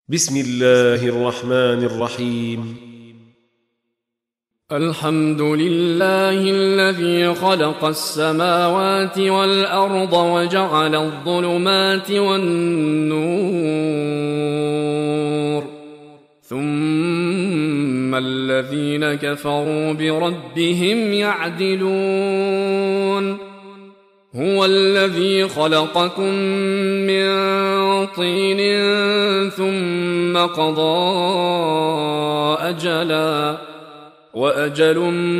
بسم الله الرحمن الرحيم. الحمد لله الذي خلق السماوات والأرض وجعل الظلمات والنور ثم الذين كفروا بربهم يعدلون. هو الذي خلقكم من طين ثم قضى أجلا وأجل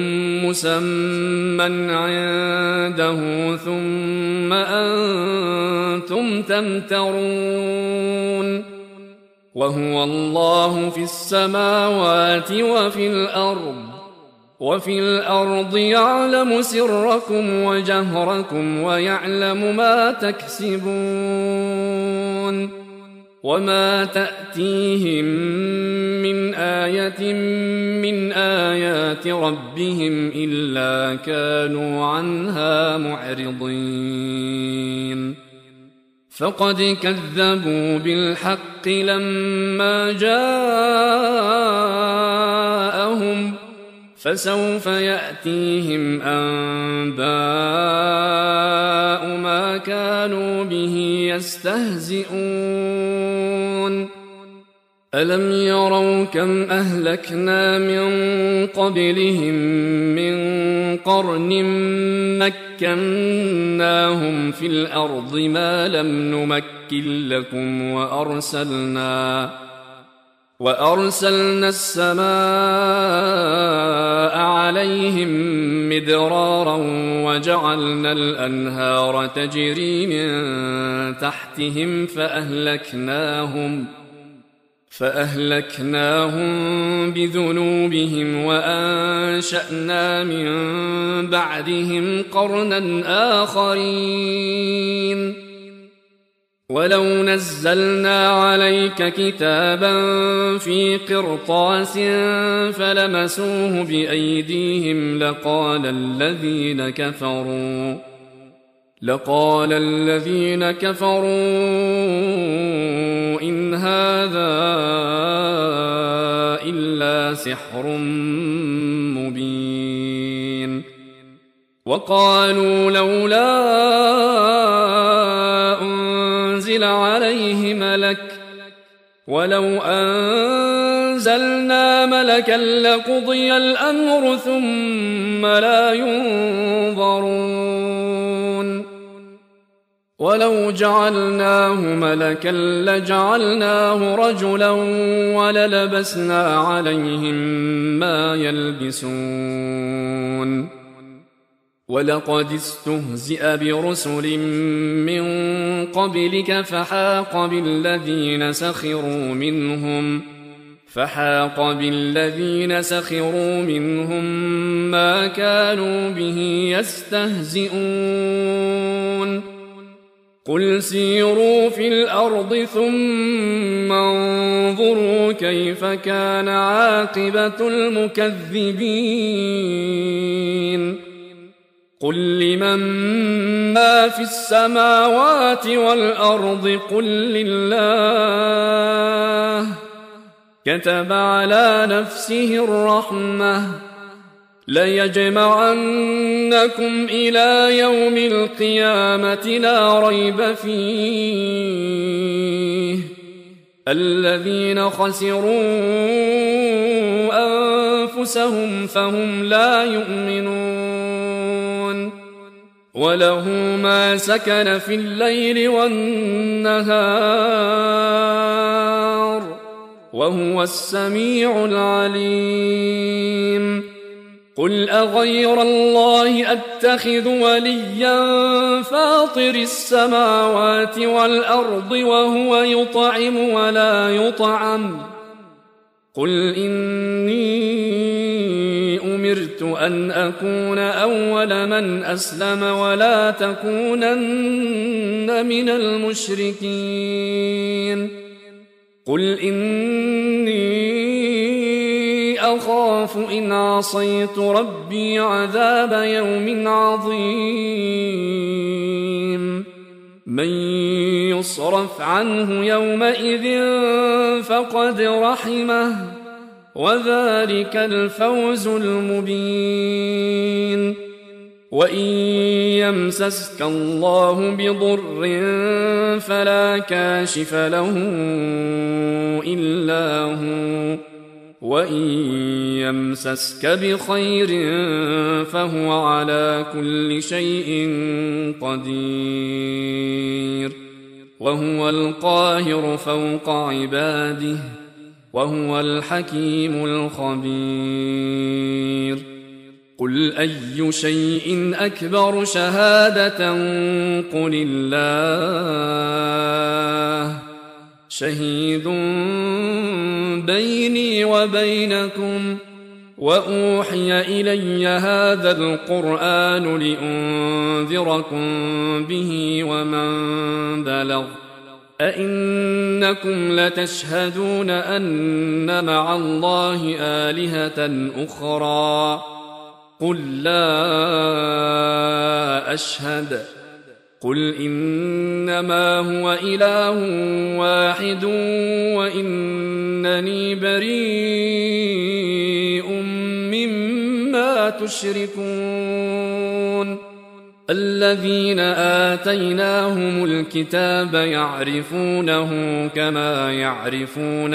مسمى عنده ثم أنتم تمترون. وهو الله في السماوات وفي الأرض يعلم سركم وجهركم ويعلم ما تكسبون. وما تأتيهم من آية من آيات ربهم إلا كانوا عنها معرضين. فقد كذبوا بالحق لما جاءهم فسوف يأتيهم أنباء ما كانوا به يستهزئون. ألم يروا كم أهلكنا من قبلهم من قرن مكناهم في الأرض ما لم نمكن لكم وأرسلنا السماء عليهم مدرارا وجعلنا الأنهار تجري من تحتهم فأهلكناهم بذنوبهم وأنشأنا من بعدهم قرنا آخرين. ولو نزلنا عليك كتابا في قرطاس فلمسوه بأيديهم لقال الذين كفروا إن هذا إلا سحر مبين. وقالوا لولا أنزل عليه ملك ولو أنزلنا ملكا لقضي الأمر ثم لا ينظرون. ولو جعلناه ملكا لجعلناه رجلا وللبسنا عليهم ما يلبسون. ولقد استهزئ برسل من قبلك فحاق بالذين سخروا منهم ما كانوا به يستهزئون. قل سيروا في الأرض ثم انظروا كيف كان عاقبة المكذبين. قل لمن ما في السماوات والأرض قل لله كتب على نفسه الرحمة ليجمعنكم إلى يوم القيامة لا ريب فيه الذين خسروا أنفسهم فهم لا يؤمنون. وله ما سكن في الليل والنهار وهو السميع العليم. قل أغير الله أتخذ وليا فاطر السماوات والأرض وهو يطعم ولا يطعم. قل إني أمرت أن أكون أول من أسلم ولا تكونن من المشركين. قل إني أخاف إن عصيت ربي عذاب يوم عظيم. من يصرف عنه يومئذ فقد رحمه وذلك الفوز المبين وإن يمسسك الله بضر فلا كاشف له إلا هو وإن يمسسك بخير فهو على كل شيء قدير وهو القاهر فوق عباده وهو الحكيم الخبير قل أي شيء أكبر شهادة قل الله شهيد بيني وبينكم وأوحي إلي هذا القرآن لأنذركم به ومن بلغ أئنكم لتشهدون أن مع الله آلهة أخرى قل لا أشهد قل إنما هو إله واحد وإنني بريء مما تشركون الذين آتيناهم الكتاب يعرفونه كما يعرفون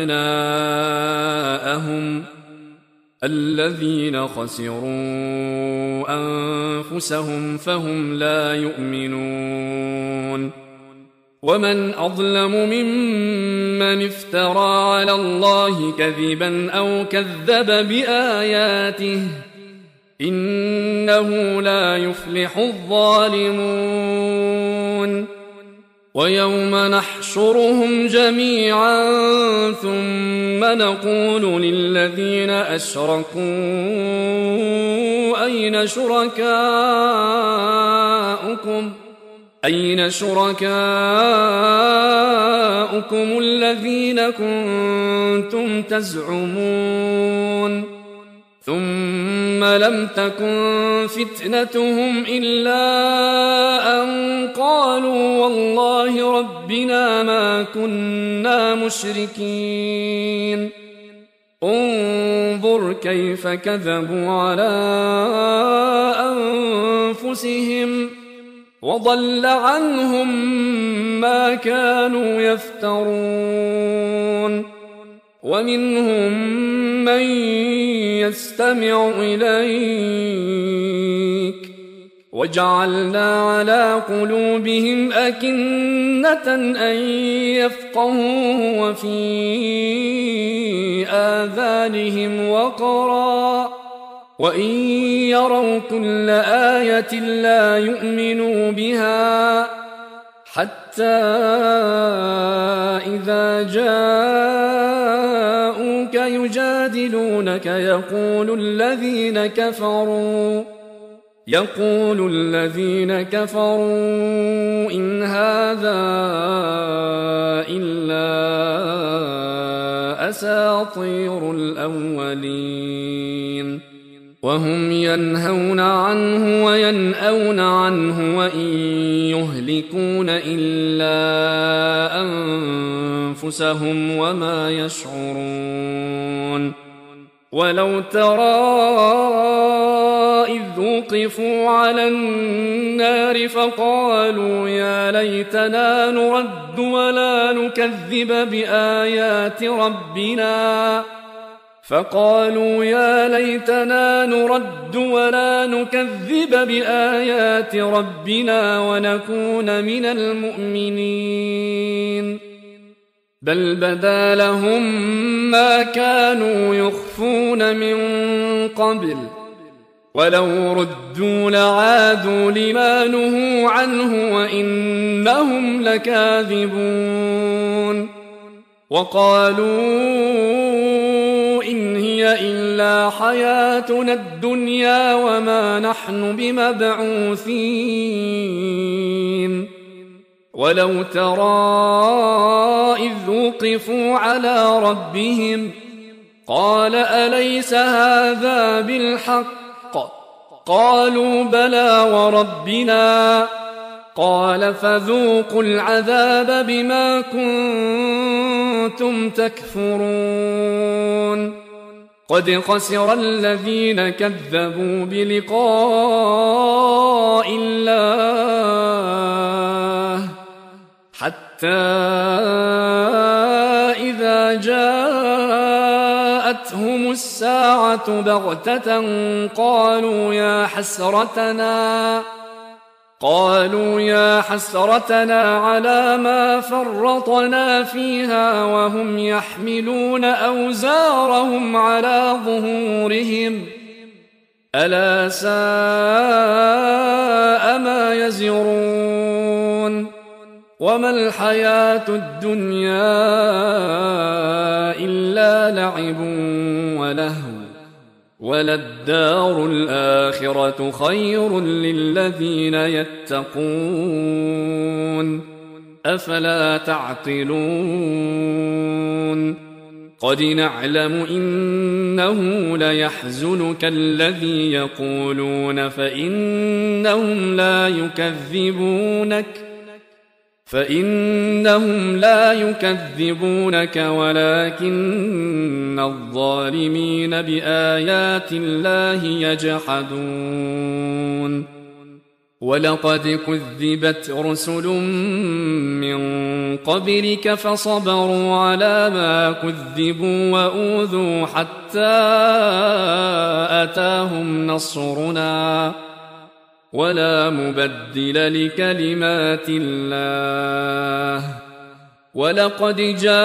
أبناءهم الذين خسروا أنفسهم فهم لا يؤمنون ومن أظلم ممن افترى على الله كذبا أو كذب بآياته إنه لا يفلح الظالمون ويوم نحشرهم جميعا ثم نقول للذين أشركوا أين شركاؤكم الذين كنتم تزعمون ثم لم تكن فتنتهم إلا أن قالوا والله ربنا ما كنا مشركين انظر كيف كذبوا على أنفسهم وضل عنهم ما كانوا يفترون ومنهم من يستمع إليك وجعلنا على قلوبهم أكنة أن يفقهوه وفي آذانهم وقرا وإن يروا كل آية لا يؤمنوا بها حتى إذا جاءوك يجادلونك يقول الذين كفروا إن هذا إلا أساطير الأولين وهم ينهون عنه وينأون عنه وإن يهلكون إلا أنفسهم وما يشعرون ولو ترى إذ وقفوا على النار فقالوا يا ليتنا نرد ولا نكذب بآيات ربنا ونكون من المؤمنين بل بدا لهم ما كانوا يخفون من قبل ولو ردوا لعادوا لما نهوا عنه وإنهم لكاذبون وقالوا إن هي إلا حياتنا الدنيا وما نحن بمبعوثين ولو ترى إذ وقفوا على ربهم قال أليس هذا بالحق قالوا بلى وربنا قال فذوقوا العذاب بما كنتم تكفرون قد خسر الذين كذبوا بلقاء الله حتى إذا جاءتهم الساعة بغتة قالوا يا حسرتنا على ما فرطنا فيها وهم يحملون أوزارهم على ظهورهم ألا ساء ما يزرون وما الحياة الدنيا إلا لعب ولهو وللدار الآخرة خير للذين يتقون أفلا تعقلون قد نعلم إنه ليحزنك الذي يقولون فإنهم لا يكذبونك ولكن الظالمين بآيات الله يجحدون ولقد كذبت رسل من قبلك فصبروا على ما كذبوا وأوذوا حتى أتاهم نصرنا ولا مبدل لكلمات الله ولقد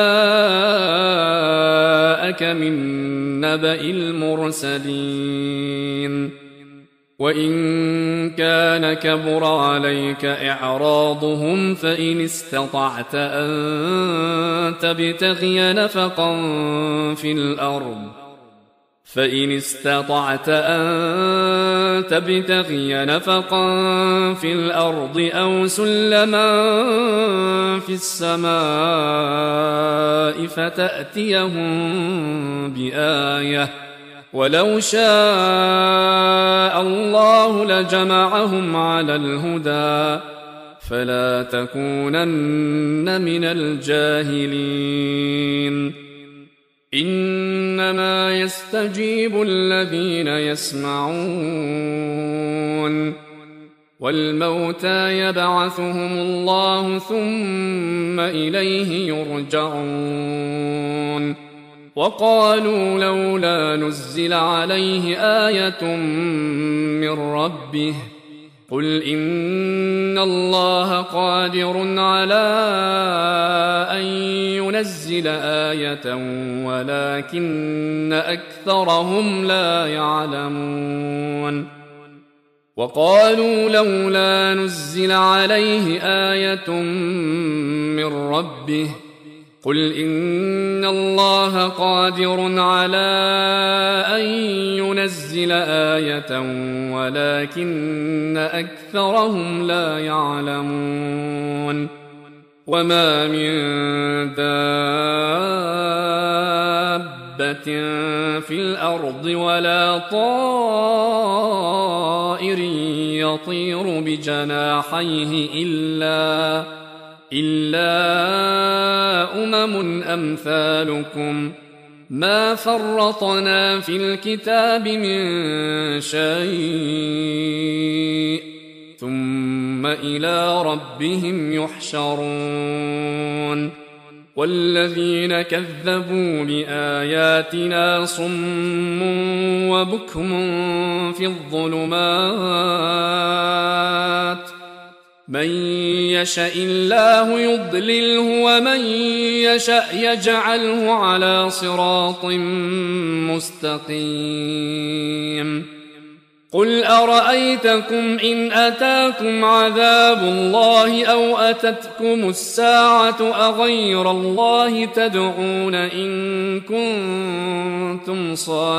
جاءك من نبأ المرسلين وإن كان كبر عليك إعراضهم فإن استطعت أن تبتغي نفقا في الأرض أو سلما في السماء فتأتيهم بآية ولو شاء الله لجمعهم على الهدى فلا تكونن من الجاهلين إنما يستجيب الذين يسمعون والموتى يبعثهم الله ثم إليه يرجعون وقالوا لولا نزل عليه آية من ربه قل إن الله قادر على أن ينزل آية ولكن أكثرهم لا يعلمون وقالوا لولا نزل عليه آية من ربه قل إن الله قادر على أن ينزل آية ولكن أكثرهم لا يعلمون وما من دابة في الأرض ولا طائر يطير بجناحيه إلا أمم أمثالكم ما فرطنا في الكتاب من شيء ثم إلى ربهم يحشرون والذين كذبوا بآياتنا صم وبكم في الظلمات من يشاء الله يضلله ومن يشاء يجعله على صراط مستقيم قل أرأيتكم إن أتاكم عذاب الله أو أتتكم الساعة أغير الله تدعون إن كنتم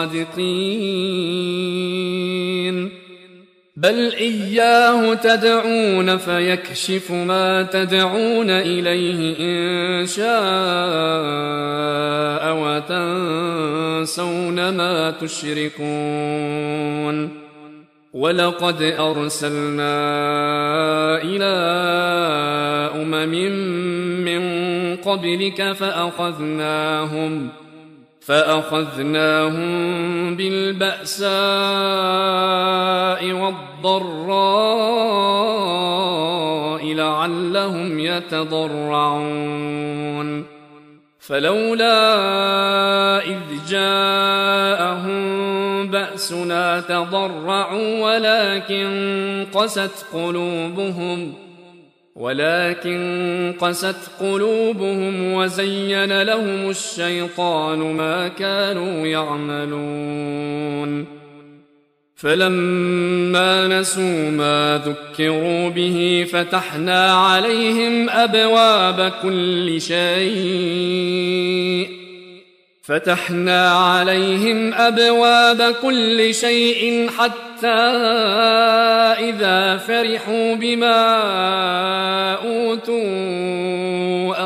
صادقين بل إياه تدعون فيكشف ما تدعون إليه إن شاء وتنسون ما تشركون ولقد أرسلنا إلى أمم من قبلك فأخذناهم بالبأساء والضراء لعلهم يتضرعون فلولا إذ جاءهم بأسنا تضرعوا ولكن قست قلوبهم وزين لهم الشيطان ما كانوا يعملون فلما نسوا ما ذكروا به فتحنا عليهم أبواب كل شيء حتى إذا فرحوا بما أوتوا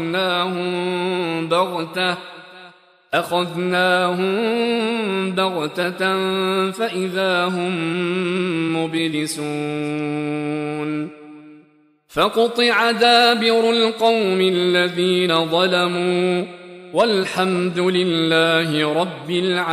أخذناهم بغتة فإذا هم مبلسون فقطع دابر القوم الذين ظلموا والحمد لله رب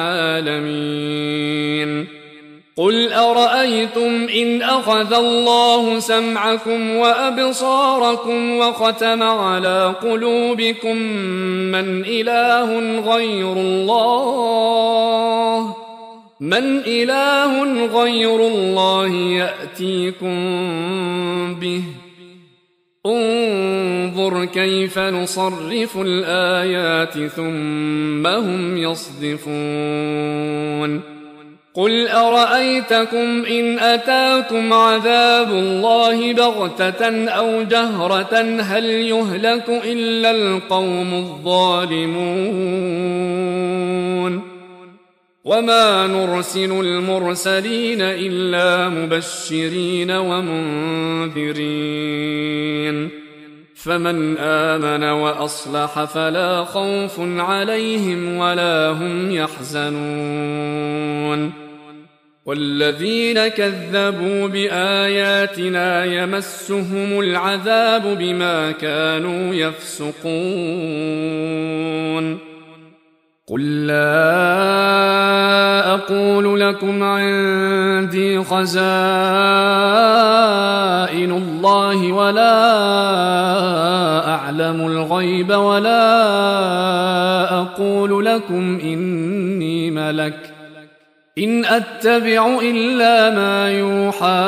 العالمين قل أرأيتم إن أخذ الله سمعكم وأبصاركم وختم على قلوبكم من إله غير الله يأتيكم به انظر كيف نصرف الآيات ثم هم يصدفون قل أرأيتكم إن أتاكم عذاب الله بغتة أو جهرة هل يهلك إلا القوم الظالمون وما نرسل المرسلين إلا مبشرين ومنذرين فمن آمن وأصلح فلا خوف عليهم ولا هم يحزنون والذين كذبوا بآياتنا يمسهم العذاب بما كانوا يفسقون قل لا أقول لكم عندي خزائن الله ولا أعلم الغيب ولا أقول لكم إني ملك إن أتبع إلا ما يوحى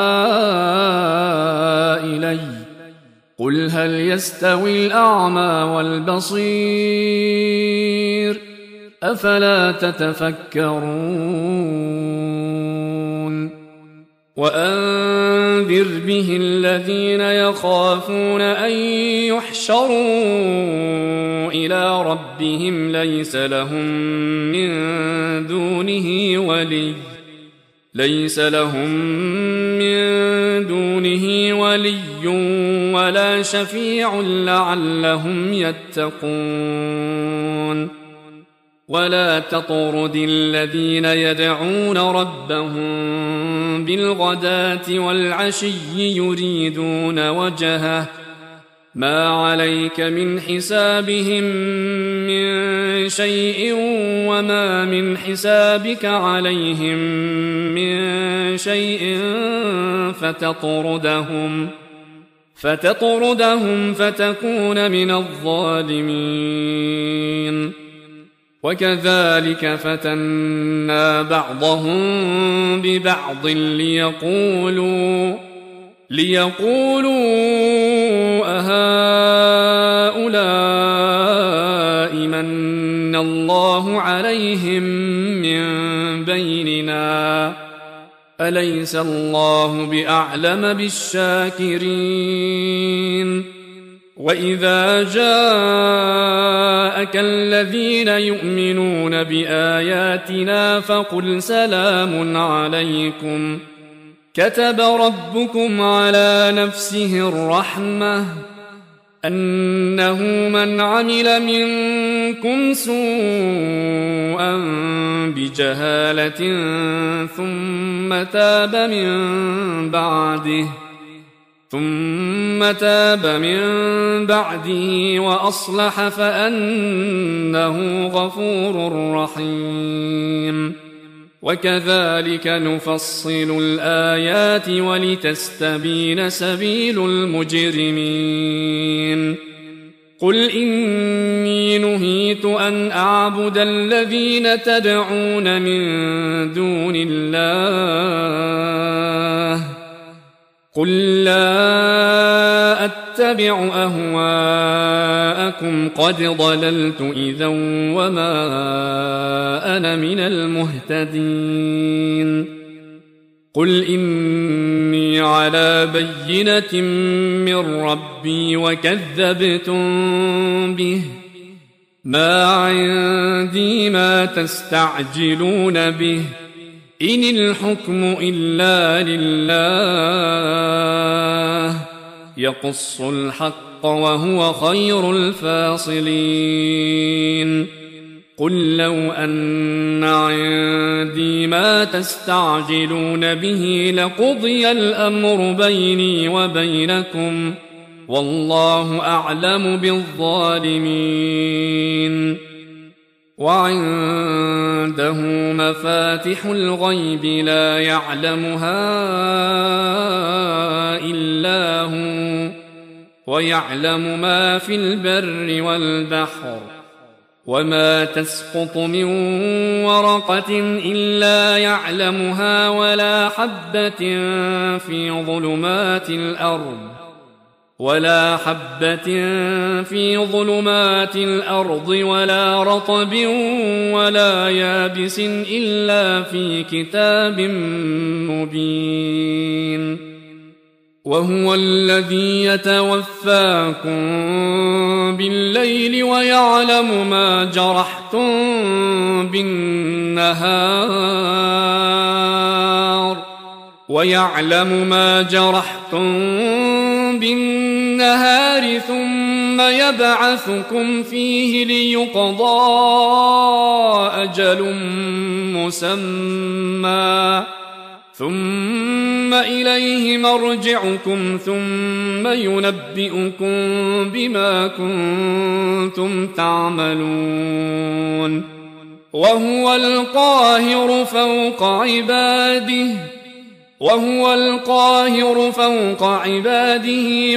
إلي قل هل يستوي الأعمى والبصير أفلا تتفكرون وأنذر به الذين يخافون أن يحشروا إلى ربهم ليس لهم من دونه ولي ولا شفيع لعلهم يتقون ولا تطرد الذين يدعون ربهم بالغداة والعشي يريدون وجهه ما عليك من حسابهم من شيء وما من حسابك عليهم من شيء فتطردهم فتكون من الظالمين وكذلك فتنا بعضهم ببعض ليقولوا أهؤلاء من الله عليهم من بيننا أليس الله بأعلم بالشاكرين وإذا جاءك الذين يؤمنون بآياتنا فقل سلام عليكم كتب ربكم على نفسه الرحمة أنه من عمل منكم سوءا بجهالة ثم تاب من بعده وأصلح فأنه غفور رحيم. وكذلك نفصل الآيات ولتستبين سبيل المجرمين. قل إني نهيت أن أعبد الذين تدعون من دون الله قل لا أتبع أهواءكم قد ضللت إذا وما أنا من المهتدين. قل إني على بينة من ربي وكذبتم به ما عندي ما تستعجلون به إن الحكم إلا لله يقص الحق وهو خير الفاصلين. قل لو أن عندي ما تستعجلون به لقضي الأمر بيني وبينكم والله أعلم بالظالمين. وعنده مفاتح الغيب لا يعلمها إلا هو ويعلم ما في البر والبحر وما تسقط من ورقة إلا يعلمها ولا حبة في ظلمات الأرض ولا رطب ولا يابس إلا في كتاب مبين. وهو الذي يتوفاكم بالليل ويعلم ما جرحتم بالنهار ثم يبعثكم فيه ليقضى أجل مسمى ثم إليه مرجعكم ثم ينبئكم بما كنتم تعملون. وهو القاهر فوق عباده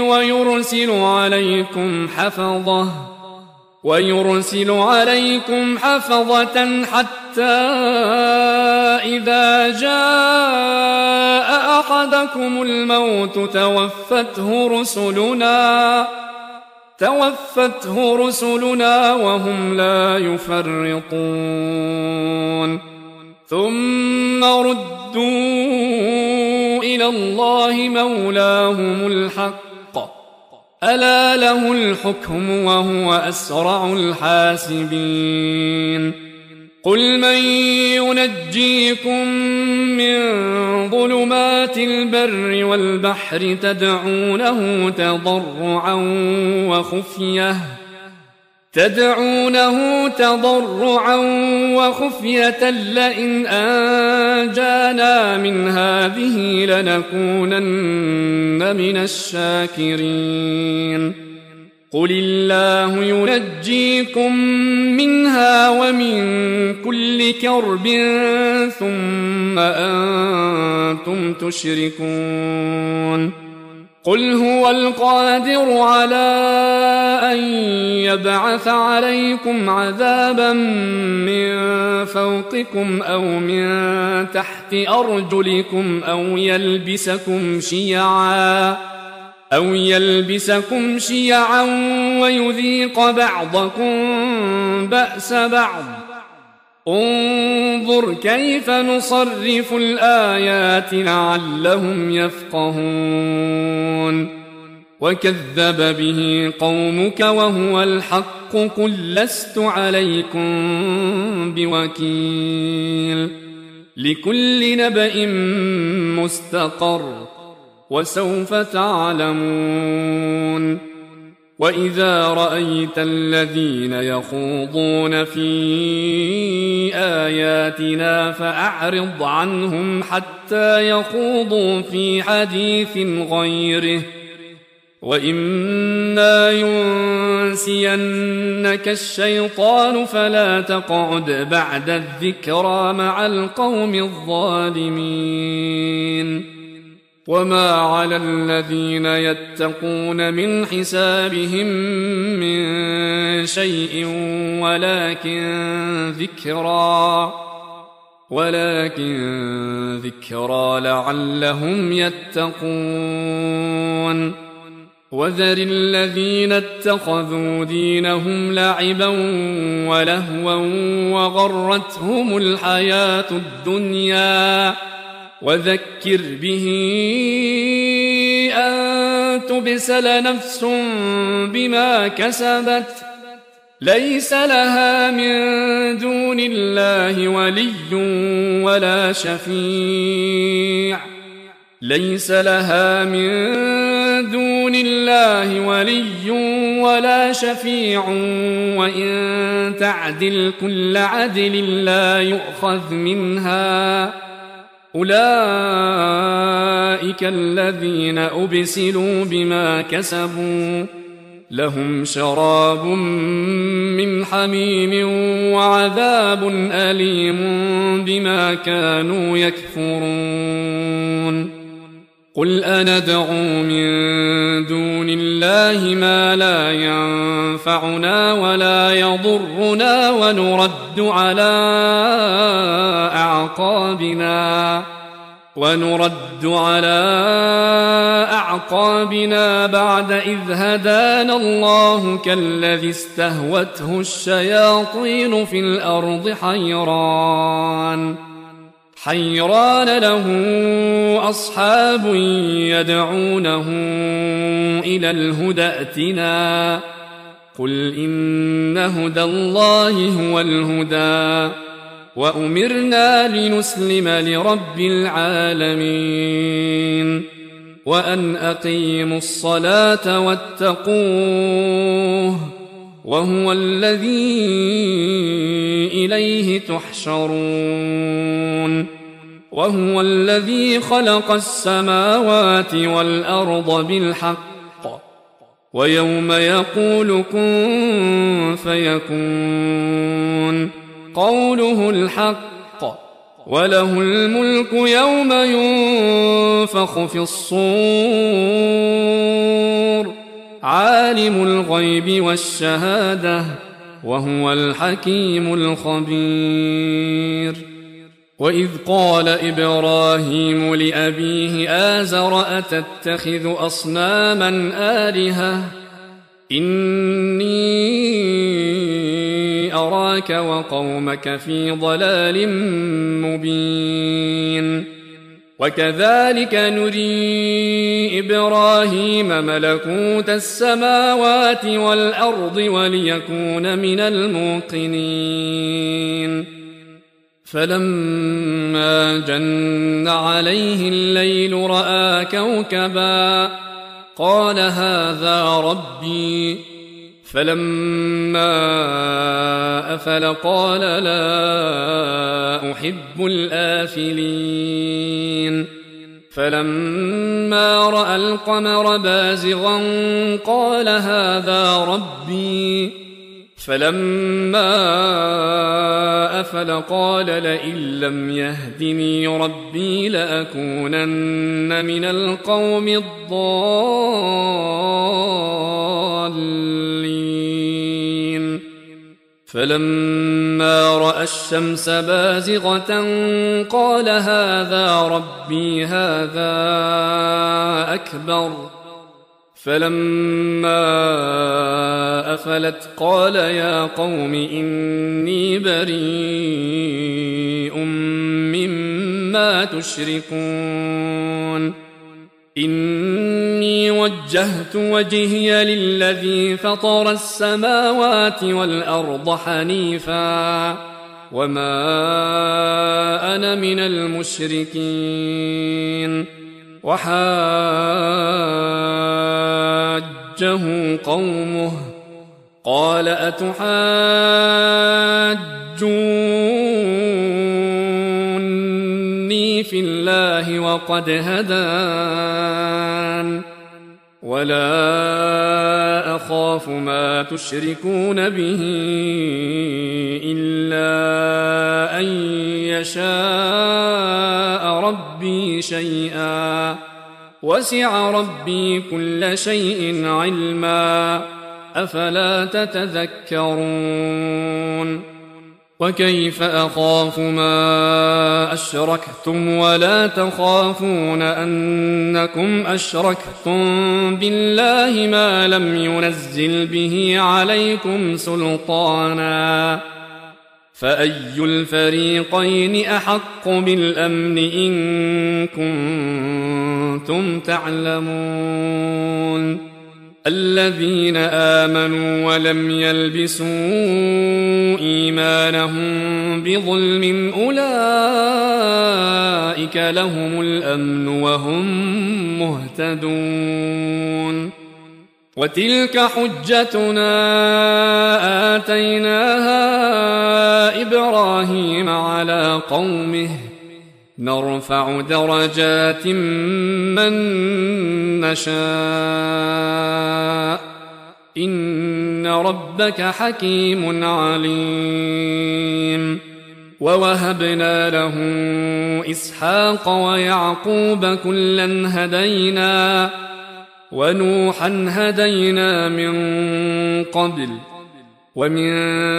ويرسل عليكم حفظة حتى إذا جاء أحدكم الموت توفته رسلنا وهم لا يفرطون. ثم ردوا إلى الله مولاهم الحق ألا له الحكم وهو أسرع الحاسبين. قل من ينجيكم من ظلمات البر والبحر تدعونه تضرعا وخفية لئن أنجانا من هذه لنكونن من الشاكرين. قل الله ينجيكم منها ومن كل كرب ثم أنتم تشركون. قل هو القادر على أن يبعث عليكم عذابا من فوقكم أو من تحت أرجلكم أو يلبسكم شيعا ويذيق بعضكم بأس بعض. انظر كيف نصرف الآيات لعلهم يفقهون. وكذب به قومك وهو الحق قل لست عليكم بوكيل. لكل نبأ مستقر وسوف تعلمون. وإذا رأيت الذين يخوضون في آياتنا فأعرض عنهم حتى يخوضوا في حديث غيره، وإما ينسينك الشيطان فلا تقعد بعد الذكرى مع القوم الظالمين. وما على الذين يتقون من حسابهم من شيء ولكن ذكرى لعلهم يتقون. وذر الذين اتخذوا دينهم لعبا ولهوا وغرتهم الحياة الدنيا، وذكر به أن تبسل نفس بما كسبت ليس لها من دون الله ولي ولا شفيع وإن تعدل كل عدل لا يؤخذ منها. أولئك الذين أبسلوا بما كسبوا لهم شراب من حميم وعذاب أليم بما كانوا يكفرون. قل أندعو من دون الله ما لا ينفعنا ولا يضرنا ونرد على أعقابنا بعد إذ هدانا الله كالذي استهوته الشياطين في الأرض حيران له أصحاب يدعونه إلى الهدى ائتنا. قل إن هدى الله هو الهدى وأمرنا لنسلم لرب العالمين وأن أقيموا الصلاة واتقوه وهو الذي إليه تحشرون. وهو الذي خلق السماوات والأرض بالحق ويوم يقول كن فيكون قوله الحق وله الملك يوم ينفخ في الصور عالم الغيب والشهادة وهو الحكيم الخبير. وإذ قال إبراهيم لأبيه آزر أتتخذ أصناما آلهة إني أراك وقومك في ضلال مبين. وكذلك نري إبراهيم ملكوت السماوات والأرض وليكون من الموقنين. فلما جن عليه الليل رأى كوكبا قال هذا ربي فلما أفل قال لا أحب الآفلين. فلما رأى القمر بازغا قال هذا ربي فلما أفل قال لئن لم يهدني ربي لأكونن من القوم الضالين. فلما رأى الشمس بازغة قال هذا ربي هذا أكبر. فلما أفلت قال يا قوم إني بريء مما تشركون. إني وجهت وجهي للذي فطر السماوات والأرض حنيفا وما أنا من المشركين. وحاجه حاجه قومه قال أتحاجوني في الله وقد هدان ولا أخاف ما تشركون به إلا أن يشاء ربي شيئا وسع ربي كل شيء علما أفلا تتذكرون وكيف أخاف ما أشركتم ولا تخافون أنكم أشركتم بالله ما لم ينزل به عليكم سلطانا فأي الفريقين أحق بالأمن إن كنتم تعلمون الذين آمنوا ولم يلبسوا إيمانهم بظلم أولئك لهم الأمن وهم مهتدون وتلك حجتنا آتيناها إبراهيم على قومه نرفع درجات من نشاء إن ربك حكيم عليم ووهبنا له إسحاق ويعقوب كلا هدينا ونوحا هدينا من قبل ومن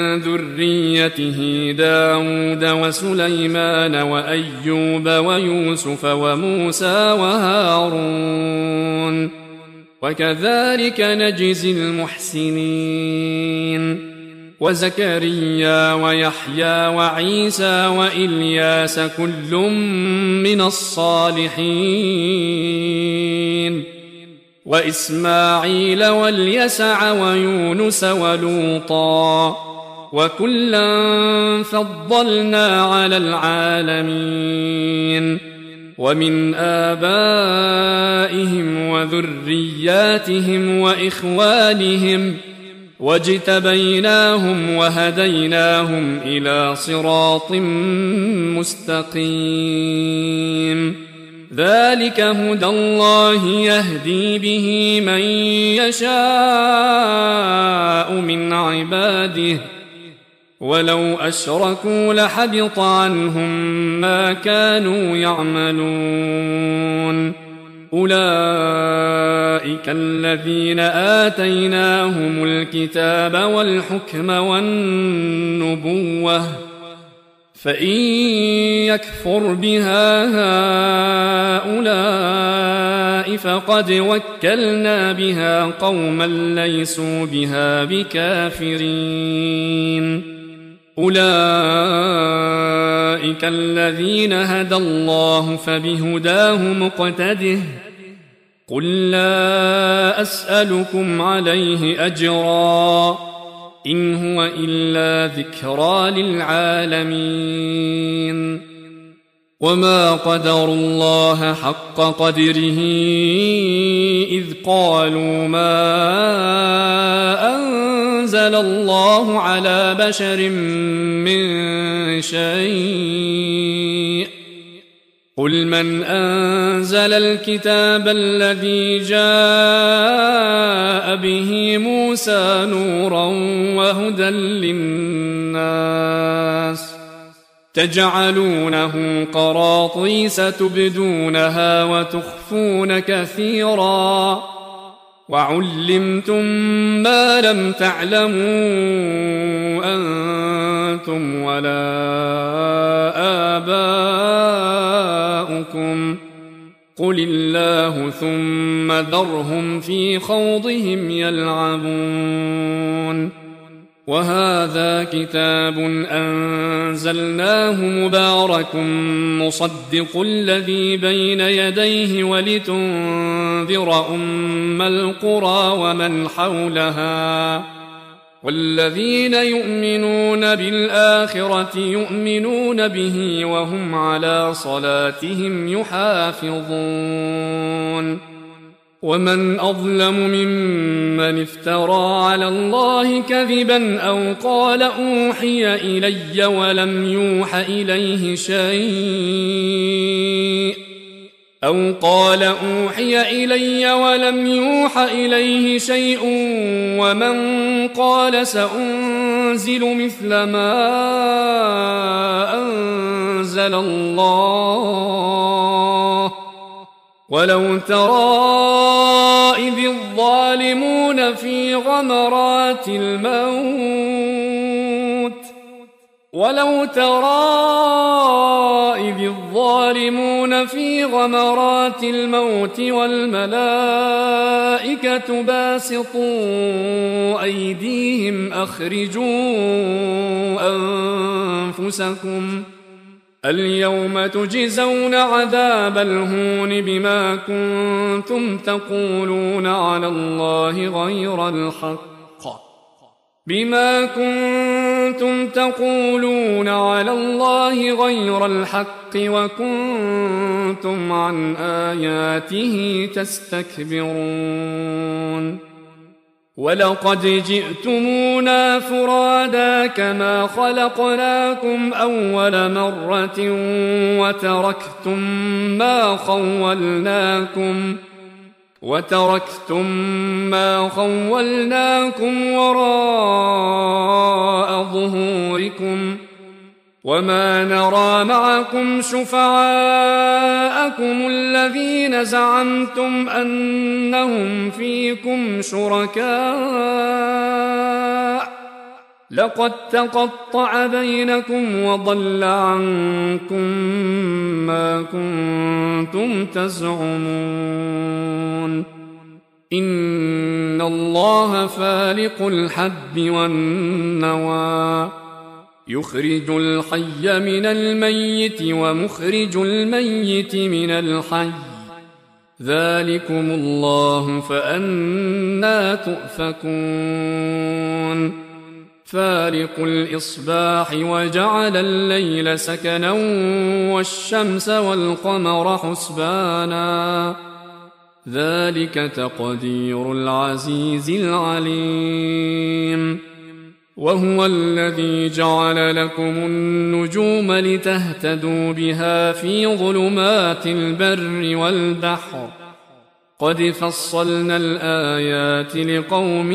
ذريته داود وسليمان وأيوب ويوسف وموسى وهارون وكذلك نجزي المحسنين وزكريا ويحيى وعيسى وإلياس كل من الصالحين وإسماعيل واليسع ويونس ولوطا وكلا فضلنا على العالمين ومن آبائهم وذرياتهم وإخوانهم واجتبيناهم وهديناهم إلى صراط مستقيم ذلك هدى الله يهدي به من يشاء من عباده ولو أشركوا لحبط عنهم ما كانوا يعملون أولئك الذين آتيناهم الكتاب والحكم والنبوة فإن يكفر بها هؤلاء فقد وكلنا بها قوما ليسوا بها بكافرين أولئك الذين هدى الله فبهداه مقتده قل لا أسألكم عليه أجرا إن هو إلا ذكرى للعالمين وما قدروا الله حق قدره إذ قالوا ما أنزل الله على بشر من شيء قل من أنزل الكتاب الذي جاء به موسى نورا وهدى للناس تجعلونه قراطيس تبدونها وتخفون كثيرا وعلمتم ما لم تعلموا أنتم ولا آباؤكم قل الله ثم ذرهم في خوضهم يلعبون وهذا كتاب أنزلناه مبارك مصدق الذي بين يديه ولتنذر أم القرى ومن حولها والذين يؤمنون بالآخرة يؤمنون به وهم على صلاتهم يحافظون ومن أظلم ممن افترى على الله كذبا أو قال أوحي إلي ولم يوح إليه شيء ومن قال سأنزل مثل ما أنزل الله ولو ترى إذ الظالمون في غمرات الموت والملائكة باسطوا أيديهم أخرجوا أنفسكم اليوم تجزون عذاب الهون بما كنتم تقولون على الله غير الحق وكنتم عن آياته تستكبرون ولقد جئتمونا فرادا كما خلقناكم أول مرة وتركتم ما خولناكم وراء ظهوركم وما نرى معكم شفعاءكم الذين زعمتم أنهم فيكم شركاء لقد تقطع بينكم وضل عنكم ما كنتم تزعمون إن الله فالق الحب والنوى يخرج الحي من الميت ومخرج الميت من الحي ذلكم الله فأنى تؤفكون فالق الإصباح وجعل الليل سكنا والشمس والقمر حسبانا ذلك تقدير العزيز العليم وهو الذي جعل لكم النجوم لتهتدوا بها في ظلمات البر والبحر قد فصلنا الآيات لقوم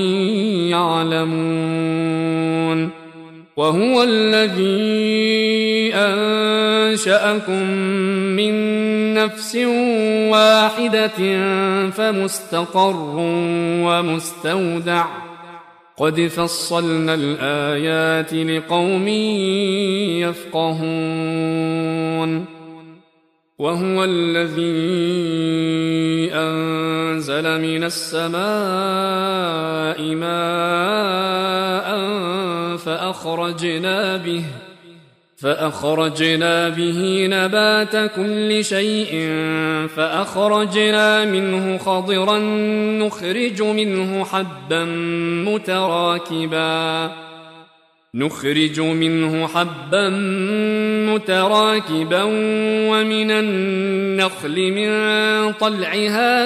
يعلمون وهو الذي أنشأكم من نفس واحدة فمستقر ومستودع قد فصلنا الآيات لقوم يفقهون وهو الذي أنزل من السماء ماء فأخرجنا به نبات كل شيء فأخرجنا منه خضرا نخرج منه حبا متراكبا ومن النخل من طلعها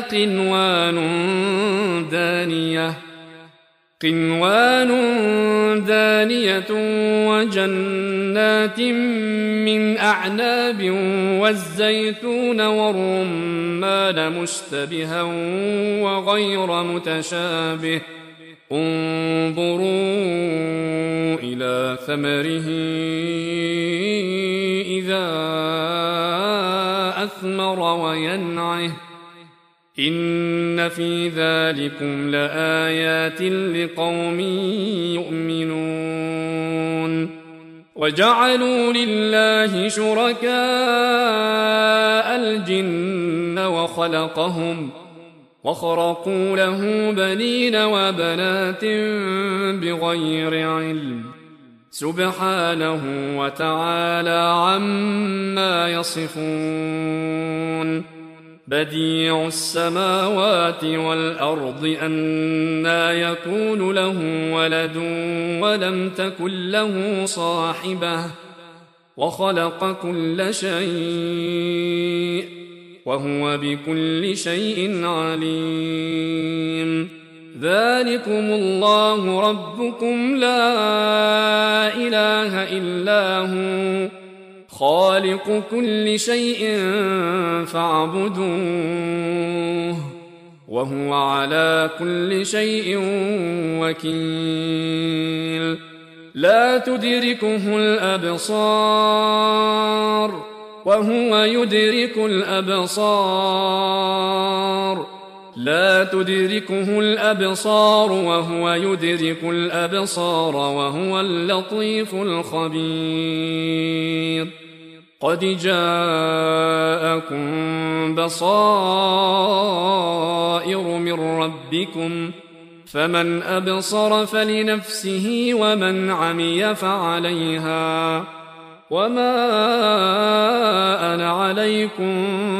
قنوان دانية وجنات من أعناب والزيتون والرمان مشتبها وغير متشابه انظروا إلى ثمره إذا أثمر وينعه إن في ذلكم لآيات لقوم يؤمنون وجعلوا لله شركاء الجن وخرقوا له بنين وبنات بغير علم سبحانه وتعالى عما يصفون بديع السماوات والأرض أنى يكون له ولد ولم تكن له صاحبة وخلق كل شيء وهو بكل شيء عليم. ذلكم الله ربكم لا إله إلا هو خالق كل شيء فاعبدوه وهو على كل شيء وكيل. لا تدركه الأبصار وهو يدرك الأبصار. لا تدركه الأبصار وهو يدرك الأبصار وهو اللطيف الخبير. قد جاءكم بصائر من ربكم فمن أبصر فلنفسه ومن عمي فعليها وما أنا عليكم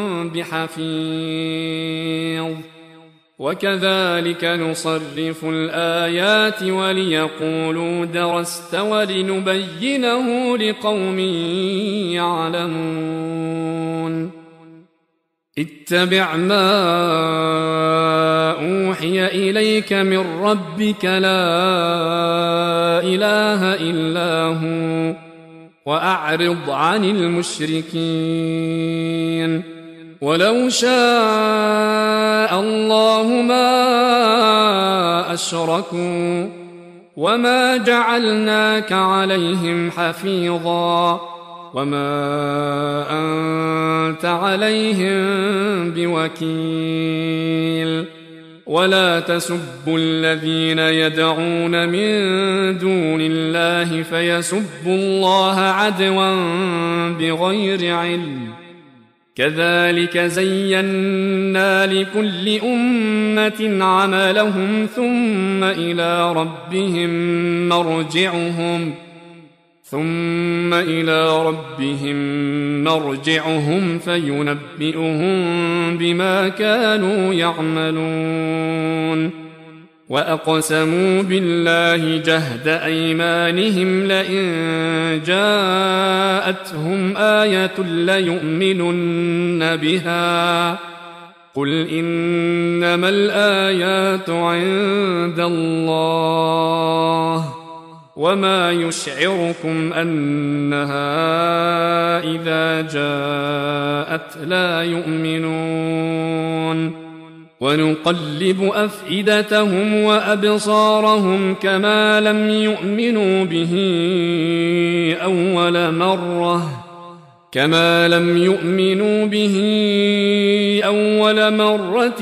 بحفيظ. وكذلك نصرف الآيات وليقولوا درست ولنبينه لقوم يعلمون. اتبع ما أوحي إليك من ربك لا إله إلا هو وأعرض عن المشركين. ولو شاء الله ما أشركوا وما جعلناك عليهم حفيظا وما أنت عليهم بوكيل. ولا تسبوا الذين يدعون من دون الله فيسبوا الله عدوا بغير علم. كذلك زينا لكل أمة عملهم ثم إلى ربهم مرجعهم فينبئهم بما كانوا يعملون. وأقسموا بالله جهد أيمانهم لئن جاءتهم آية ليؤمنن بها قل إنما الآيات عند الله وما يشعركم أنها إذا جاءت لا يؤمنون. ونقلب أفئدتهم وأبصارهم كما لم يؤمنوا به أول مرة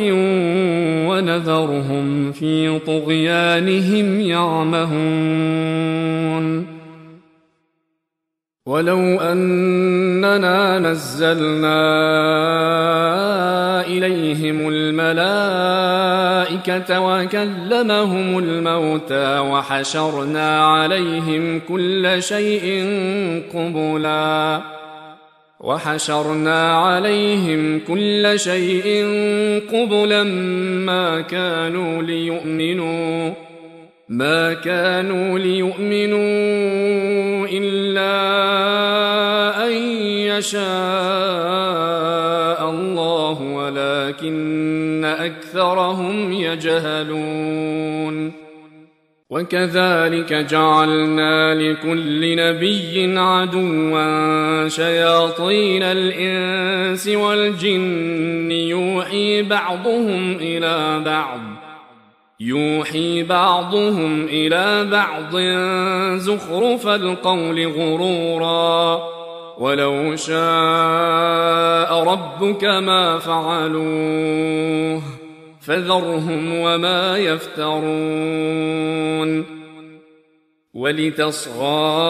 ونذرهم في طغيانهم يعمهون. ولو أننا نزلنا إليهم الملائكة وكلمهم الموتى وحشرنا عليهم كل شيء قبلا ما كانوا ليؤمنوا إلا أن يشاء الله ولكن أكثرهم يجهلون. وكذلك جعلنا لكل نبي عدوا شياطين الإنس والجن يوحي بعضهم إلى بعض زخرف القول غرورا ولو شاء ربك ما فعلوه فذرهم وما يفترون. ولتصغى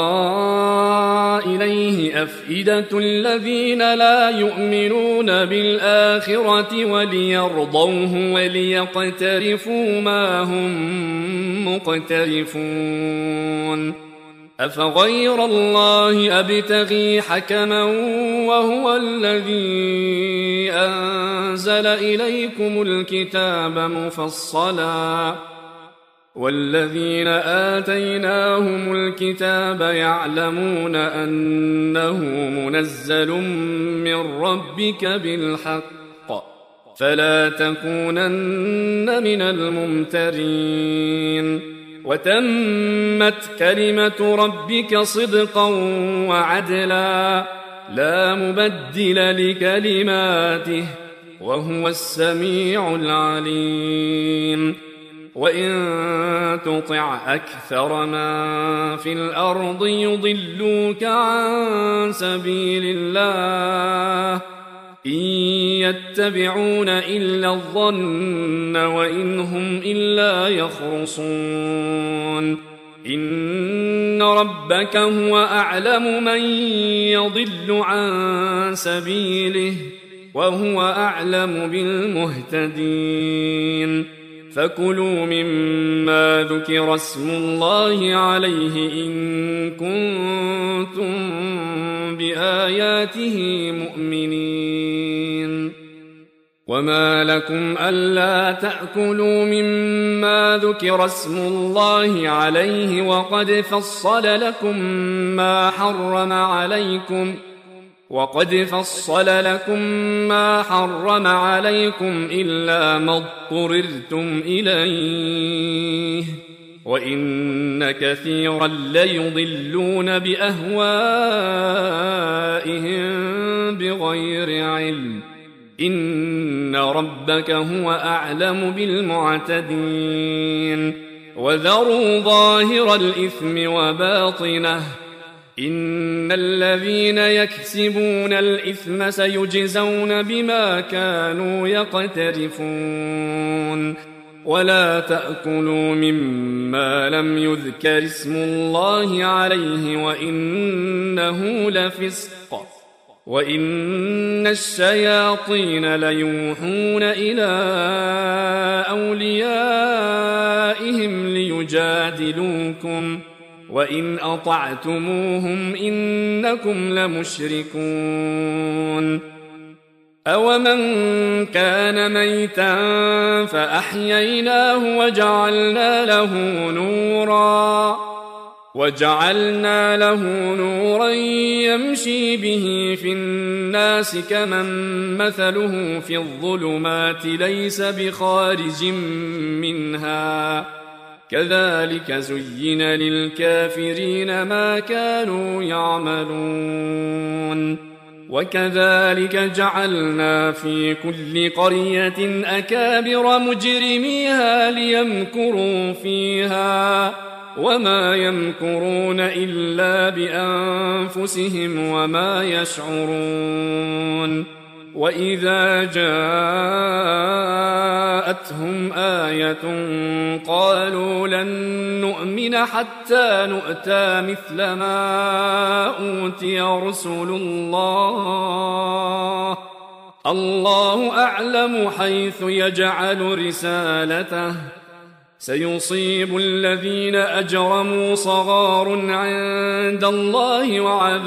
إليه أفئدة الذين لا يؤمنون بالآخرة وليرضوه وليقترفوا ما هم مقترفون. أفغير الله أبتغي حكما وهو الذي أنزل إليكم الكتاب مفصلا والذين آتيناهم الكتاب يعلمون أنه منزل من ربك بالحق فلا تكونن من الممترين وتمت كلمة ربك صدقا وعدلا لا مبدل لكلماته وهو السميع العليم وإن تطع أكثر من في الأرض يضلوك عن سبيل الله إن يتبعون إلا الظن وإن هم إلا يخرصون إن ربك هو أعلم من يضل عن سبيله وهو أعلم بالمهتدين فكلوا مما ذكر اسم الله عليه إن كنتم بآياته مؤمنين وما لكم ألا تأكلوا مما ذكر اسم الله عليه وقد فصل لكم ما حرم عليكم إلا ما اضطررتم إليه وإن كثيرا ليضلون بأهوائهم بغير علم إن ربك هو أعلم بالمعتدين وذروا ظاهر الإثم وباطنه إن الذين يكسبون الإثم سيجزون بما كانوا يقترفون ولا تأكلوا مما لم يذكر اسم الله عليه وإنه لفسق وإن الشياطين ليوحون إلى أوليائهم ليجادلوكم وإن أطعتموهم إنكم لمشركون أومن كان ميتا فأحييناه وجعلنا له نورا يمشي به في الناس كمن مثله في الظلمات ليس بخارج منها كذلك زين للكافرين ما كانوا يعملون وكذلك جعلنا في كل قرية أكابر مجرميها ليمكروا فيها وما يمكرون إلا بأنفسهم وما يشعرون وإذا جاءتهم آية قالوا لن نؤمن حتى نؤتى مثل ما أوتي رسل الله أعلم حيث يجعل رسالته سيصيب الذين أجرموا صغار عند الله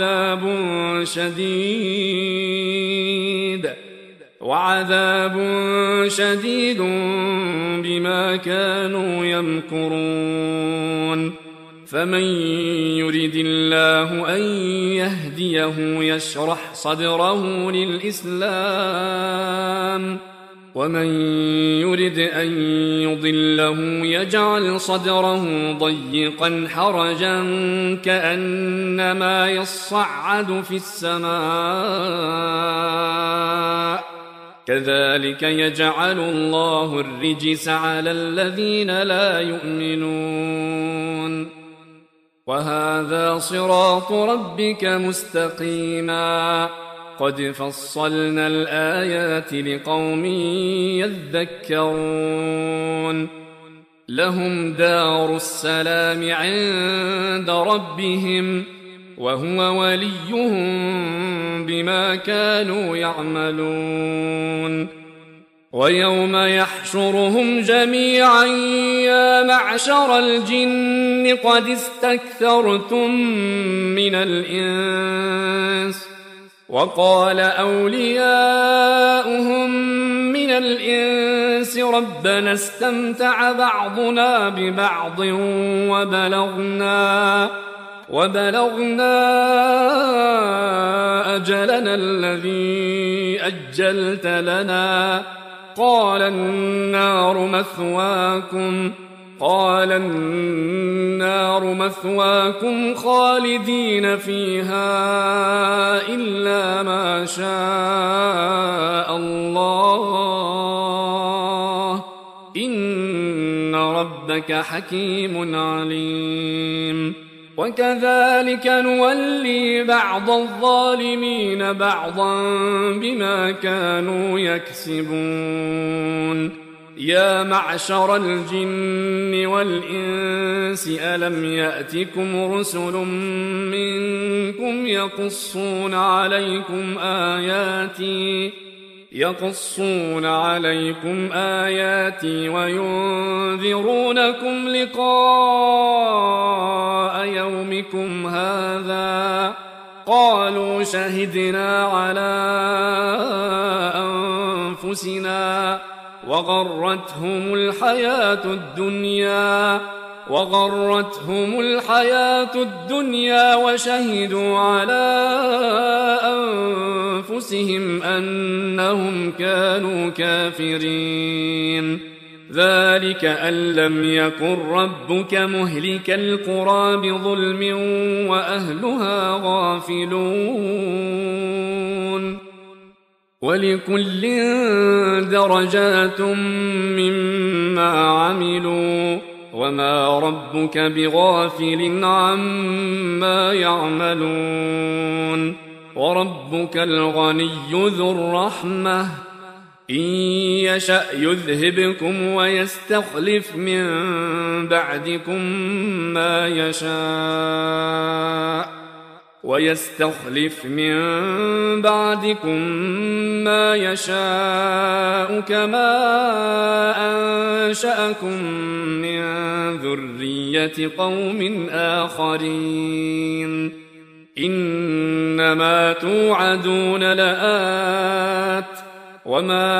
وعذاب شديد بما كانوا يمكرون فمن يرد الله أن يهديه يشرح صدره للإسلام ومن يرد أن يضله يجعل صدره ضيقا حرجا كأنما يصعد في السماء كذلك يجعل الله الرجس على الذين لا يؤمنون وهذا صراط ربك مستقيما قد فصلنا الآيات لقوم يذكرون لهم دار السلام عند ربهم وهو وليهم بما كانوا يعملون ويوم يحشرهم جميعا يا معشر الجن قد استكثرتم من الإنس وقال أولياؤهم من الإنس ربنا استمتع بعضنا ببعض وبلغنا أجلنا الذي أجلت لنا قال النار مثواكم خالدين فيها إلا ما شاء الله إن ربك حكيم عليم وكذلك نولي بعض الظالمين بعضا بما كانوا يكسبون يا معشر الجن والإنس ألم يأتكم رسل منكم يقصون عليكم آياتي وينذرونكم لقاء يومكم هذا قالوا شهدنا على أنفسنا وغرتهم الحياة الدنيا وشهدوا على أنفسهم أنهم كانوا كافرين ذلك أن لم يكن ربك مهلك القرى بظلم وأهلها غافلون ولكل درجات مما عملوا وما ربك بغافل عما يعملون وربك الغني ذو الرحمة إن يشأ يذهبكم ويستخلف من بعدكم ما يشاء كما أنشأكم من ذرية قوم آخرين إنما توعدون لآت وما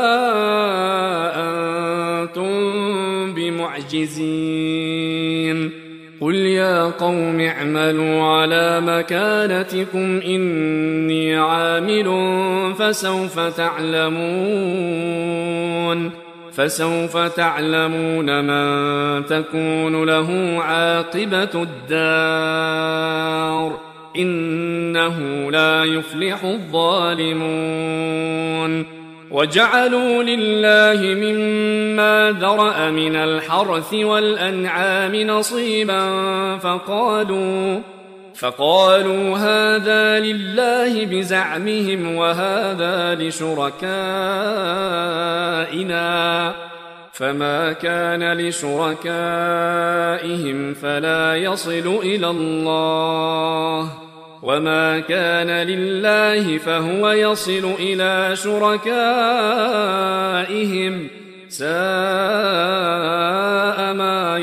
أنتم بمعجزين قل يا قوم اعملوا على مكانتكم إني عامل فسوف تعلمون من تكون له عاقبة الدار إنه لا يفلح الظالمون وجعلوا لله مما ذرأ من الحرث والأنعام نصيبا فقالوا هذا لله بزعمهم وهذا لشركائنا فما كان لشركائهم فلا يصل إلى الله وما كان لله فهو يصل إلى شركائهم ساء ما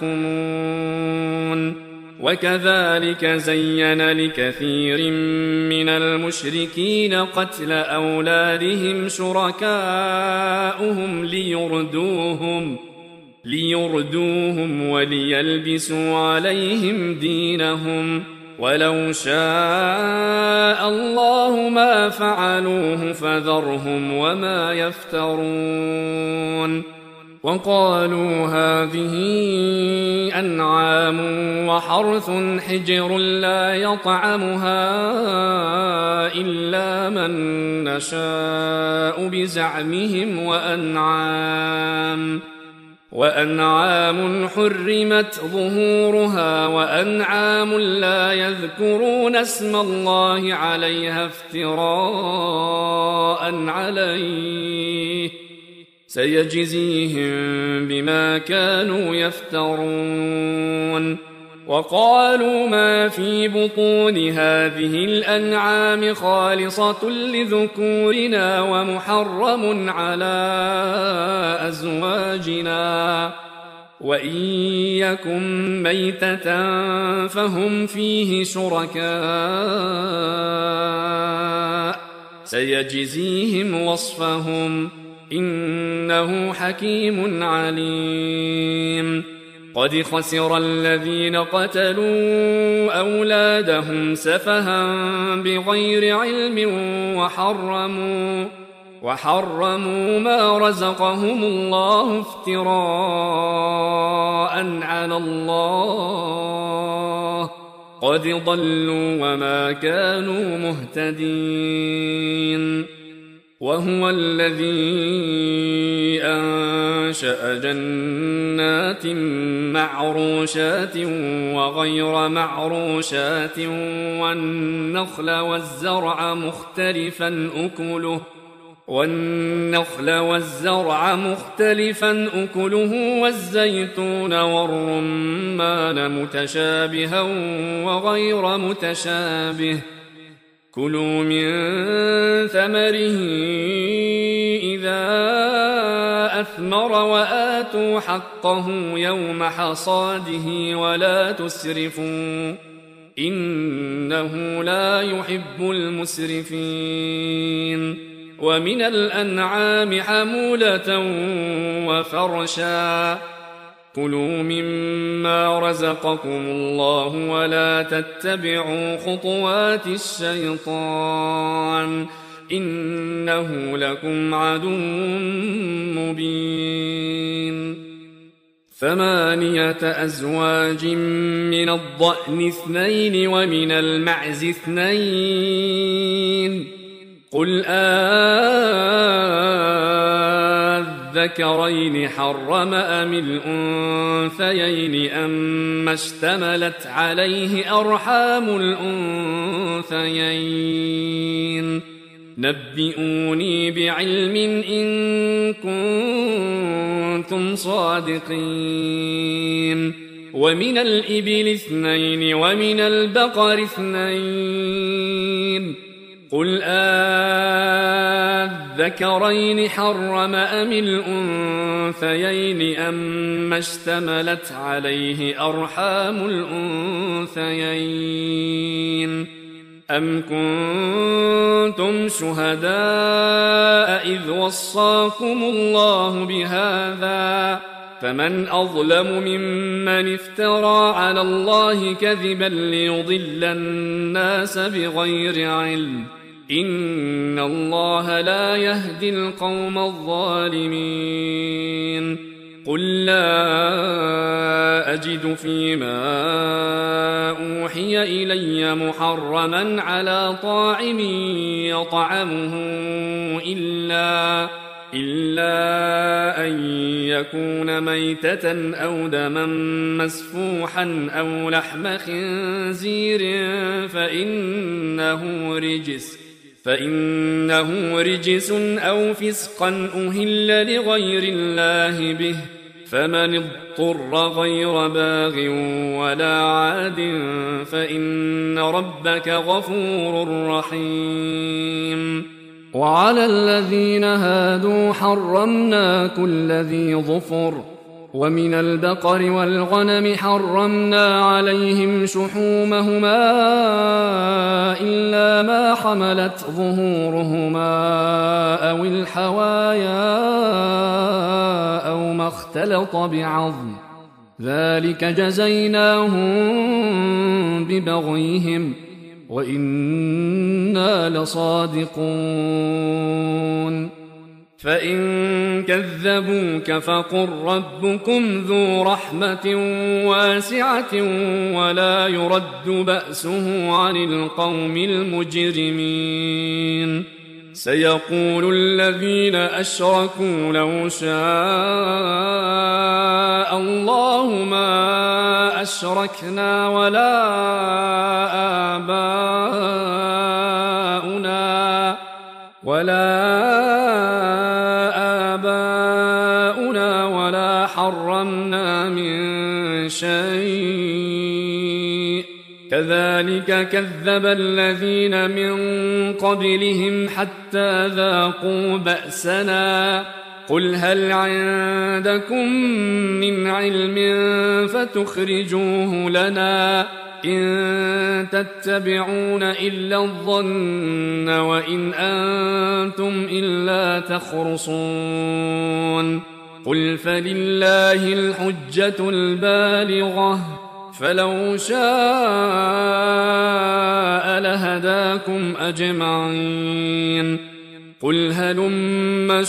يحكمون وكذلك زين لكثير من المشركين قتل أولادهم شركاؤهم ليردوهم وليلبسوا عليهم دينهم ولو شاء الله ما فعلوه فذرهم وما يفترون وقالوا هذه أنعام وحرث حجر لا يطعمها إلا من نشاء بزعمهم وأنعام حرمت ظهورها وأنعام لا يذكرون اسم الله عليها افتراء عليه سيجزيهم بما كانوا يفترون وقالوا ما في بطون هذه الأنعام خالصة لذكورنا ومحرم على أزواجنا وإن يكن ميتة فهم فيه شركاء سيجزيهم وصفهم إنه حكيم عليم قد خسر الذين قتلوا أولادهم سفها بغير علم وحرموا ما رزقهم الله افتراء على الله قد ضلوا وما كانوا مهتدين وهو الذي أنشأ جنات معروشات وغير معروشات والنخل والزرع مختلفا أكله والزيتون والرمان متشابها وغير متشابه كلوا من ثمره إذا أثمر وآتوا حقه يوم حصاده ولا تسرفوا إنه لا يحب المسرفين ومن الأنعام حمولة وفرشا كلوا مما رزقكم الله ولا تتبعوا خطوات الشيطان إنه لكم عدو مبين 8 أزواج من الضأن 2 ومن المعز 2 قل الذكرين حرم أم الأنثيين أما اشتملت عليه أرحام الأنثيين نبئوني بعلم إن كنتم صادقين ومن الإبل 2 ومن البقر 2 قل الذكرين حرم أم الأنثيين أما اشتملت عليه أرحام الأنثيين أم كنتم شهداء إذ وصاكم الله بهذا فمن أظلم ممن افترى على الله كذبا ليضل الناس بغير علم إن الله لا يهدي القوم الظالمين قل لا أجد فيما أوحي إلي محرما على طاعم يطعمه إلا أن يكون ميتة أو دما مسفوحا أو لحم خنزير فإنه رجس أو فسقا أهل لغير الله به فمن اضطر غير باغ ولا عاد فإن ربك غفور رحيم وعلى الذين هادوا حرمنا كل ذي ظفر ومن البقر والغنم حرمنا عليهم شحومهما إلا ما حملت ظهورهما أو الحوايا أو ما اختلط بعظم ذلك جزيناهم ببغيهم وإنا لصادقون فإن كذبوك فقل ربكم ذو رحمة واسعة ولا يرد بأسه عن القوم المجرمين سيقول الذين أشركوا لو شاء الله ما أشركنا ولا آباؤنا ولا حرمنا من شيء كذلك كذب الذين من قبلهم حتى ذاقوا بأسنا قل هل عندكم من علم فتخرجوه لنا إن تتبعون إلا الظن وإن أنتم إلا تخرصون قل فلله الحجة البالغة فلو شاء لهداكم أجمعين قل هلم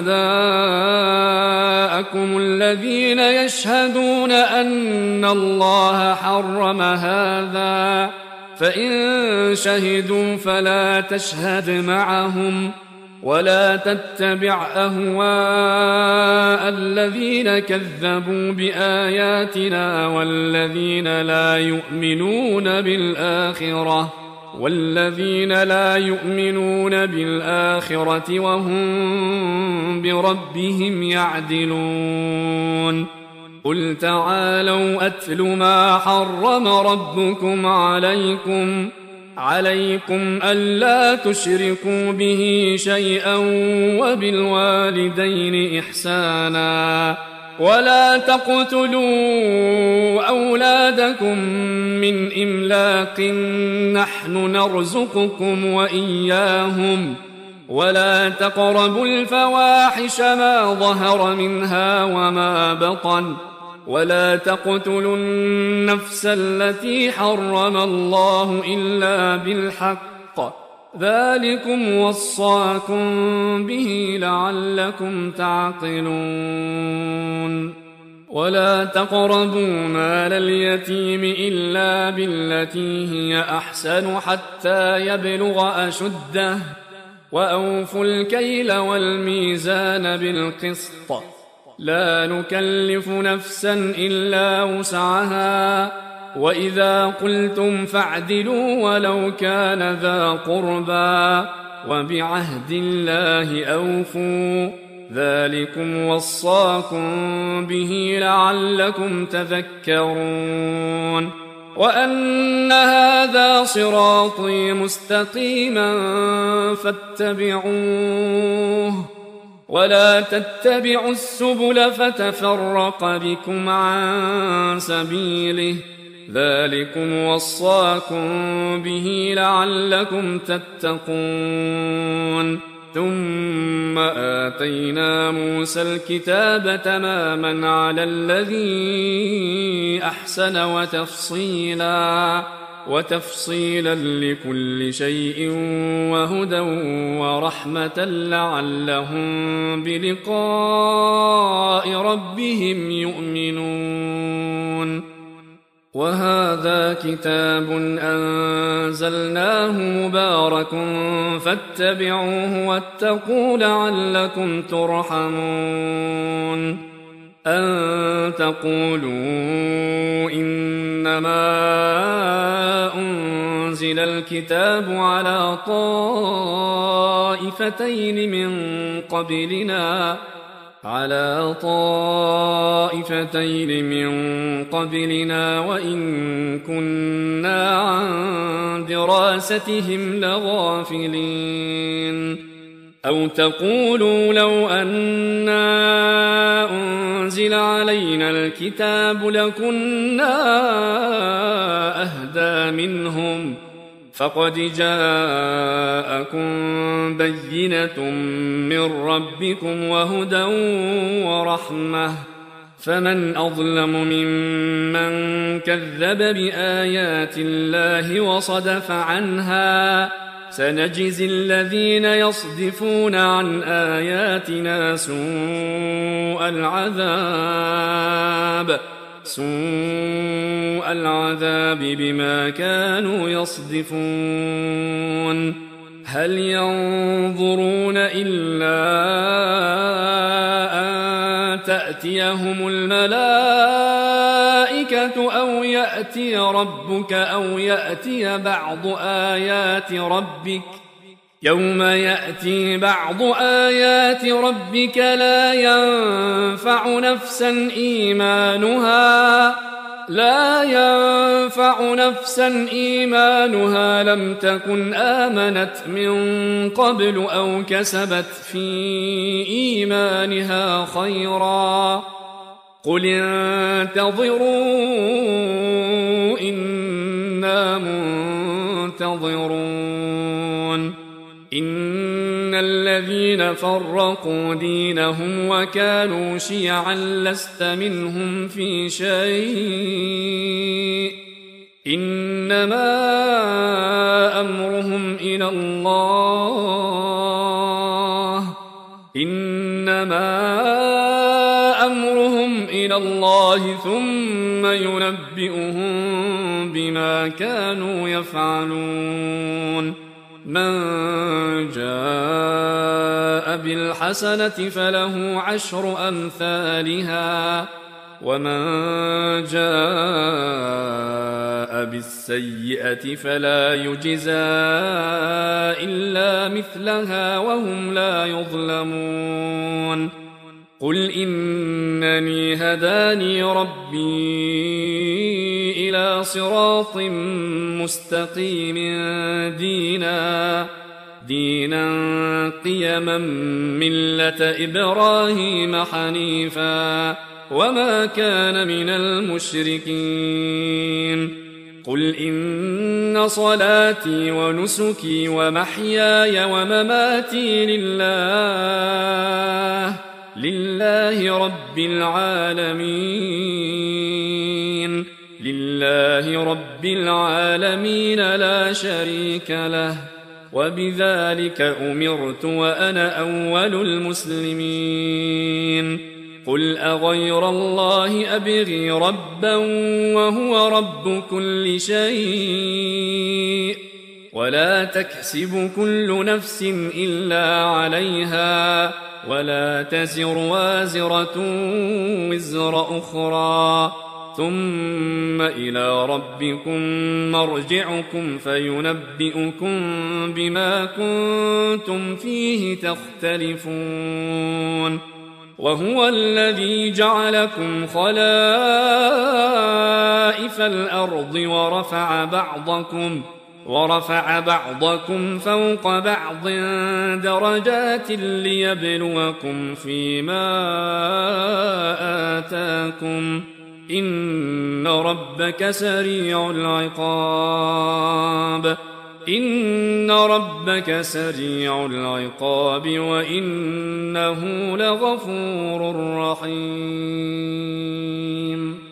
شهداءكم الذين يشهدون أن الله حرم هذا فإن شهدوا فلا تشهد معهم ولا تتبع أهواء الذين كذبوا بآياتنا والذين لا يؤمنون بالآخرة وهم بربهم يعدلون قل تعالوا أتل ما حرم ربكم عليكم ألا تشركوا به شيئا وبالوالدين إحسانا ولا تقتلوا أولادكم من إملاق نحن نرزقكم وإياهم ولا تقربوا الفواحش ما ظهر منها وما بطن ولا تقتلوا النفس التي حرم الله إلا بالحق ذلكم وصاكم به لعلكم تعقلون ولا تقربوا مال اليتيم إلا بالتي هي أحسن حتى يبلغ أشده وأوفوا الكيل والميزان بالقسط لا نكلف نفسا إلا وسعها وإذا قلتم فاعدلوا ولو كان ذا قربى وبعهد الله أوفوا ذلكم وصاكم به لعلكم تذكرون وأن هذا صراطي مستقيما فاتبعوه ولا تتبعوا السبل فتفرق بكم عن سبيله ذلكم وصاكم به لعلكم تتقون ثم آتينا موسى الكتاب تماما على الذي أحسن وتفصيلا لكل شيء وهدى ورحمة لعلهم بلقاء ربهم يؤمنون وهذا كتاب أنزلناه مبارك فاتبعوه واتقوا لعلكم ترحمون أن تقولوا إنما أنزل الكتاب على طائفتين من قبلنا وإن كنا عن دراستهم لغافلين أو تقولوا لو أنا أنزل علينا الكتاب لكنا أهدى منهم فقد جاءكم بينة من ربكم وهدى ورحمة فمن أظلم ممن كذب بآيات الله وصدف عنها سنجزي الذين يصدفون عن آياتنا سوء العذاب بما كانوا يصدفون هل ينظرون إلا أن تأتيهم الملائكة أو يأتي ربك أو يأتي بعض آيات ربك يوم يأتي بعض آيات ربك لا ينفع نفسا إيمانها لم تكن آمنت من قبل أو كسبت في إيمانها خيرا قل انتظروا إنا منتظرون إن الذين فرقوا دينهم وكانوا شيعا لست منهم في شيء إنما أمرهم إلى الله ثم ينبئهم بما كانوا يفعلون من جاء بالحسنة فله 10 أمثالها ومن جاء بالسيئة فلا يجزى إلا مثلها وهم لا يظلمون قل إنني هداني ربي إلى صراط مستقيم دينا قيما ملة إبراهيم حنيفا وما كان من المشركين قل إن صلاتي ونسكي ومحياي ومماتي لله رب العالمين لا شريك له وبذلك أمرت وأنا أول المسلمين قل أغير الله أبغي ربا وهو رب كل شيء ولا تكسب كل نفس إلا عليها ولا تزر وازرة وزر أخرى ثم إلى ربكم مرجعكم فينبئكم بما كنتم فيه تختلفون وهو الذي جعلكم خلائف الأرض ورفع بعضكم فوق بعض درجات ليبلوكم فيما آتاكم إن ربك سريع العقاب وإنه لغفور رحيم